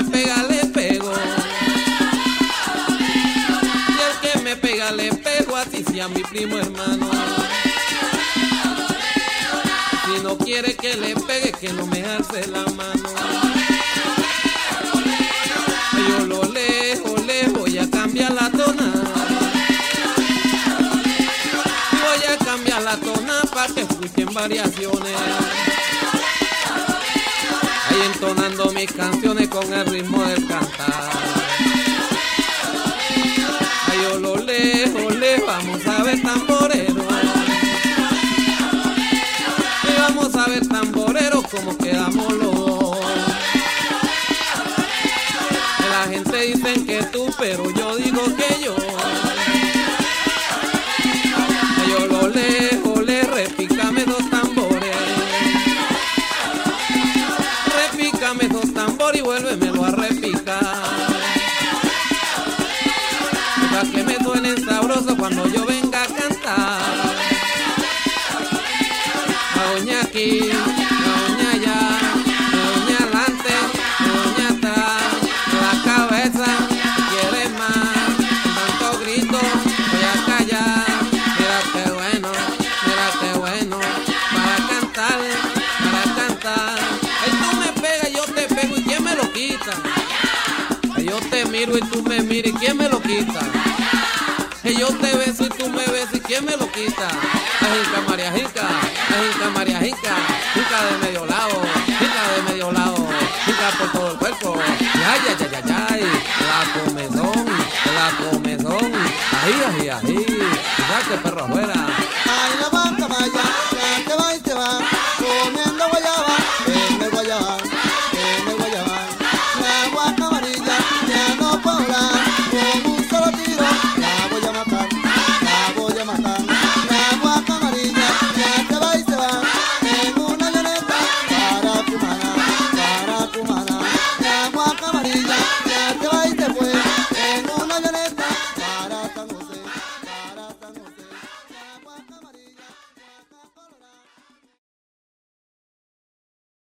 pega le pego. Y el que me pega le pego, así sea mi primo hermano. Si no quiere que le pegue, que no me alce la mano. Yo lo lejos, voy a cambiar la tona. Voy a cambiar la tona para que escuchen variaciones. Ahí entonando mis canciones con el ritmo del cantar. Ay, yo lo lejos, vamos a ver tamborero. Y vamos a ver tamboreros como quedamos los dos. La gente dice que tú, pero yo digo que yo. Ay, yo lo lejos, repícame dos tambores. Repícame dos tambores y vuélvemelo a repicar. Para que me suenen sabrosos cuando yo venga a cantar. A doña aquí, a doña allá, a doña adelante, a doña atrás, la cabeza, quiere más, tanto grito, voy a callar. Mira qué bueno, para cantar. Ay, tú me pegas, yo te pego, ¿y quién me lo quita? Ay, yo te miro y tú me miras, ¿y quién me lo quita? Que yo te beso y tú me besas, ¿y quién me lo quita? La jinca María Jinca, jinca de medio lado, jinca por todo el cuerpo. Ay, la comezón, ají, ya que perro afuera.